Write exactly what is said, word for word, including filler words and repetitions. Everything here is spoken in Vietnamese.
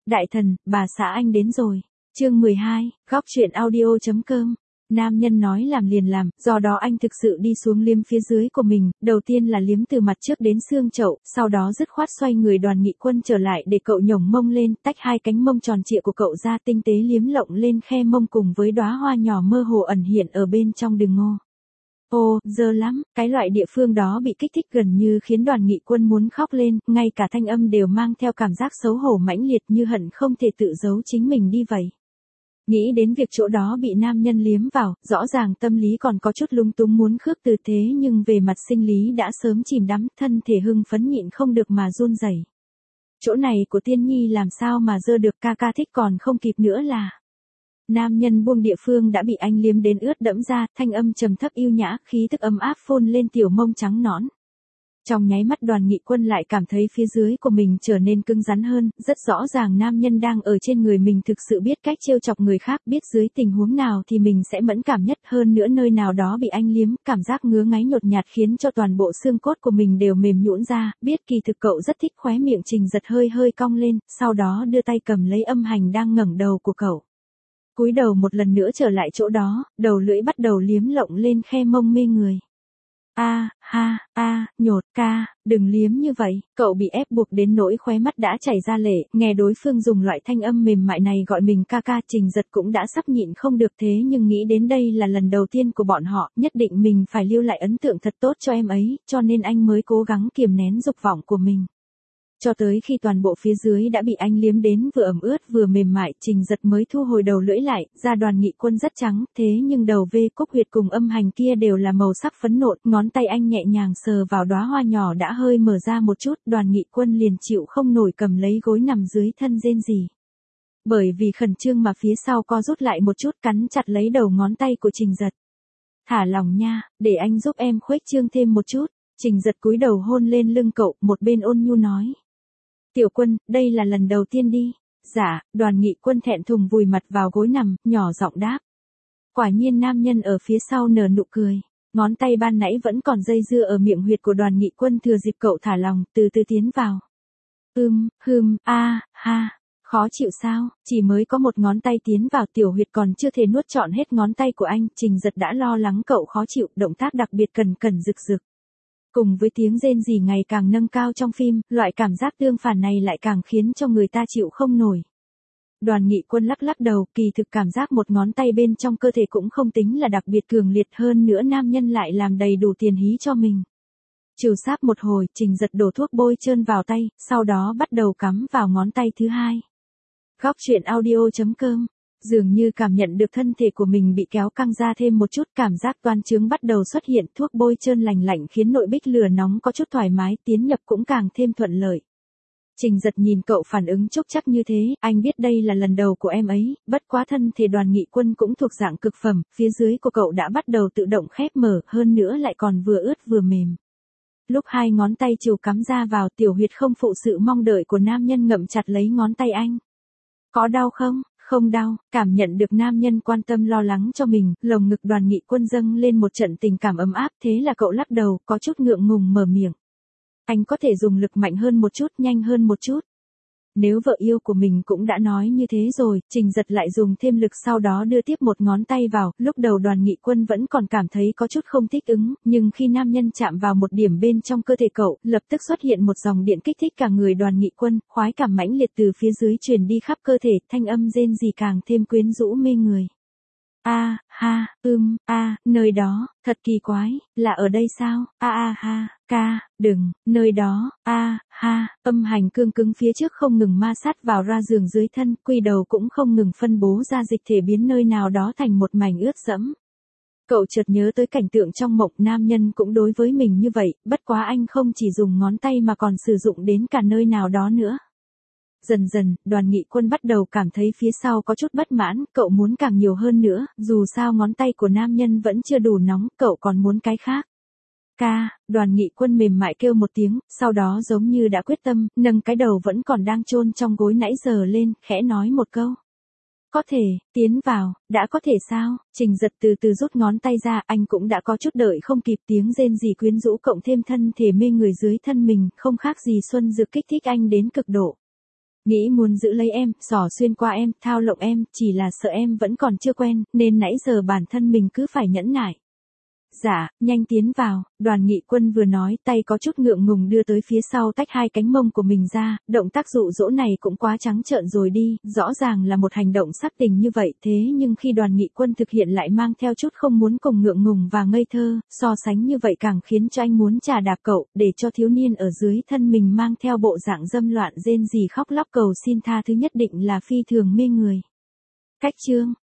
Đại thần, bà xã anh đến rồi. Chương mười hai, góc truyện audio.com. Nam nhân nói làm liền làm, do đó anh thực sự đi xuống liếm phía dưới của mình, đầu tiên là liếm từ mặt trước đến xương chậu, sau đó dứt khoát xoay người Đoàn Nghị Quân trở lại để cậu nhổng mông lên, tách hai cánh mông tròn trịa của cậu ra, tinh tế liếm lộng lên khe mông cùng với đóa hoa nhỏ mơ hồ ẩn hiện ở bên trong đường ngô. Ô, dơ lắm, cái loại địa phương đó bị kích thích gần như khiến Đoàn Nghị Quân muốn khóc lên, ngay cả thanh âm đều mang theo cảm giác xấu hổ mãnh liệt như hận không thể tự giấu chính mình đi vậy. Nghĩ đến việc chỗ đó bị nam nhân liếm vào, rõ ràng tâm lý còn có chút lung túng muốn khước từ thế nhưng về mặt sinh lý đã sớm chìm đắm, thân thể hưng phấn nhịn không được mà run rẩy. Chỗ này của Tiên Nhi làm sao mà dơ được, ca ca thích còn không kịp nữa là. Nam nhân buông địa phương đã bị anh liếm đến ướt đẫm ra, thanh âm trầm thấp yêu nhã, khí tức ấm áp phun lên tiểu mông trắng nõn. Trong nháy mắt Đoàn Nghị Quân lại cảm thấy phía dưới của mình trở nên cứng rắn hơn, rất rõ ràng nam nhân đang ở trên người mình thực sự biết cách trêu chọc người khác, biết dưới tình huống nào thì mình sẽ mẫn cảm nhất, hơn nữa nơi nào đó bị anh liếm, cảm giác ngứa ngáy nhột nhạt khiến cho toàn bộ xương cốt của mình đều mềm nhũn ra, biết kỳ thực cậu rất thích, khóe miệng Trình Giật hơi hơi cong lên, sau đó đưa tay cầm lấy âm hành đang ngẩng đầu của cậu. Cúi đầu một lần nữa trở lại chỗ đó, đầu lưỡi bắt đầu liếm lộng lên khe mông mê người. A, ha, a, nhột, ca, đừng liếm như vậy, cậu bị ép buộc đến nỗi khóe mắt đã chảy ra lệ, nghe đối phương dùng loại thanh âm mềm mại này gọi mình ca ca, Trình Giật cũng đã sắp nhịn không được, thế nhưng nghĩ đến đây là lần đầu tiên của bọn họ, nhất định mình phải lưu lại ấn tượng thật tốt cho em ấy, cho nên anh mới cố gắng kiềm nén dục vọng của mình. Cho tới khi toàn bộ phía dưới đã bị anh liếm đến vừa ẩm ướt vừa mềm mại, Trình Giật mới thu hồi đầu lưỡi lại, da Đoàn Nghị Quân rất trắng, thế nhưng đầu vê cúc huyệt cùng âm hành kia đều là màu sắc phấn nộn, ngón tay anh nhẹ nhàng sờ vào đóa hoa nhỏ đã hơi mở ra một chút, Đoàn Nghị Quân liền chịu không nổi cầm lấy gối nằm dưới thân rên rỉ. Bởi vì khẩn trương mà phía sau co rút lại một chút, cắn chặt lấy đầu ngón tay của Trình Giật. Thả lỏng nha, để anh giúp em khuếch trương thêm một chút. Trình Giật cúi đầu hôn lên lưng cậu, một bên ôn nhu nói. Tiểu Quân, đây là lần đầu tiên đi. Dạ, Đoàn Nghị Quân thẹn thùng vùi mặt vào gối nằm, nhỏ giọng đáp. Quả nhiên nam nhân ở phía sau nở nụ cười. Ngón tay ban nãy vẫn còn dây dưa ở miệng huyệt của Đoàn Nghị Quân, thừa dịp cậu thả lòng, từ từ tiến vào. Ưm, hừm, a, ha, khó chịu sao, chỉ mới có một ngón tay tiến vào tiểu huyệt còn chưa thể nuốt trọn hết ngón tay của anh, Trình Giật đã lo lắng cậu khó chịu, động tác đặc biệt cần cần rực rực. Cùng với tiếng rên rỉ ngày càng nâng cao trong phim, loại cảm giác tương phản này lại càng khiến cho người ta chịu không nổi. Đoàn Nghị Quân lắc lắc đầu, kỳ thực cảm giác một ngón tay bên trong cơ thể cũng không tính là đặc biệt cường liệt, hơn nữa nam nhân lại làm đầy đủ tiền hí cho mình. Trừ sáp một hồi, Trình Giật đổ thuốc bôi trơn vào tay, sau đó bắt đầu cắm vào ngón tay thứ hai. Góc truyện audio.com. Dường như cảm nhận được thân thể của mình bị kéo căng ra thêm một chút, cảm giác toan trướng bắt đầu xuất hiện, thuốc bôi trơn lành lạnh khiến nội bích lửa nóng có chút thoải mái, tiến nhập cũng càng thêm thuận lợi. Trình Giật nhìn cậu phản ứng chốc chắc như thế, anh biết đây là lần đầu của em ấy, bất quá thân thể Đoàn Nghị Quân cũng thuộc dạng cực phẩm, phía dưới của cậu đã bắt đầu tự động khép mở, hơn nữa lại còn vừa ướt vừa mềm. Lúc hai ngón tay chiều cắm ra vào, tiểu huyệt không phụ sự mong đợi của nam nhân ngậm chặt lấy ngón tay anh. Có đau không? Không đau, cảm nhận được nam nhân quan tâm lo lắng cho mình, lồng ngực Đoàn Nghị Quân dâng lên một trận tình cảm ấm áp, thế là cậu lắc đầu, có chút ngượng ngùng mở miệng. Anh có thể dùng lực mạnh hơn một chút, nhanh hơn một chút. Nếu vợ yêu của mình cũng đã nói như thế rồi, Trình Giật lại dùng thêm lực, sau đó đưa tiếp một ngón tay vào, lúc đầu Đoàn Nghị Quân vẫn còn cảm thấy có chút không thích ứng, nhưng khi nam nhân chạm vào một điểm bên trong cơ thể cậu, lập tức xuất hiện một dòng điện kích thích cả người Đoàn Nghị Quân, khoái cảm mãnh liệt từ phía dưới truyền đi khắp cơ thể, thanh âm rên rỉ càng thêm quyến rũ mê người. A, ha, ưm, a, nơi đó, thật kỳ quái, là ở đây sao, a a ha, ca, đừng, nơi đó, a, ha, âm hành cương cứng phía trước không ngừng ma sát vào ra giường dưới thân, quy đầu cũng không ngừng phân bố ra dịch thể biến nơi nào đó thành một mảnh ướt sẫm. Cậu chợt nhớ tới cảnh tượng trong mộng, nam nhân cũng đối với mình như vậy, bất quá anh không chỉ dùng ngón tay mà còn sử dụng đến cả nơi nào đó nữa. Dần dần, Đoàn Nghị Quân bắt đầu cảm thấy phía sau có chút bất mãn, cậu muốn càng nhiều hơn nữa, dù sao ngón tay của nam nhân vẫn chưa đủ nóng, cậu còn muốn cái khác. Ca, Đoàn Nghị Quân mềm mại kêu một tiếng, sau đó giống như đã quyết tâm, nâng cái đầu vẫn còn đang chôn trong gối nãy giờ lên, khẽ nói một câu. Có thể, tiến vào, đã có thể sao? Trình Giật từ từ rút ngón tay ra, anh cũng đã có chút đợi không kịp, tiếng rên rỉ quyến rũ cộng thêm thân thể mê người dưới thân mình, không khác gì xuân dược kích thích anh đến cực độ. Nghĩ muốn giữ lấy em, xỏ xuyên qua em, thao lộng em, chỉ là sợ em vẫn còn chưa quen, nên nãy giờ bản thân mình cứ phải nhẫn nại. Dạ, nhanh tiến vào, Đoàn Nghị Quân vừa nói, tay có chút ngượng ngùng đưa tới phía sau tách hai cánh mông của mình ra, động tác dụ dỗ này cũng quá trắng trợn rồi đi, rõ ràng là một hành động sắc tình như vậy, thế nhưng khi Đoàn Nghị Quân thực hiện lại mang theo chút không muốn cùng ngượng ngùng và ngây thơ, so sánh như vậy càng khiến cho anh muốn trà đạp cậu, để cho thiếu niên ở dưới thân mình mang theo bộ dạng dâm loạn rên rỉ khóc lóc cầu xin tha thứ nhất định là phi thường mê người. Cách chương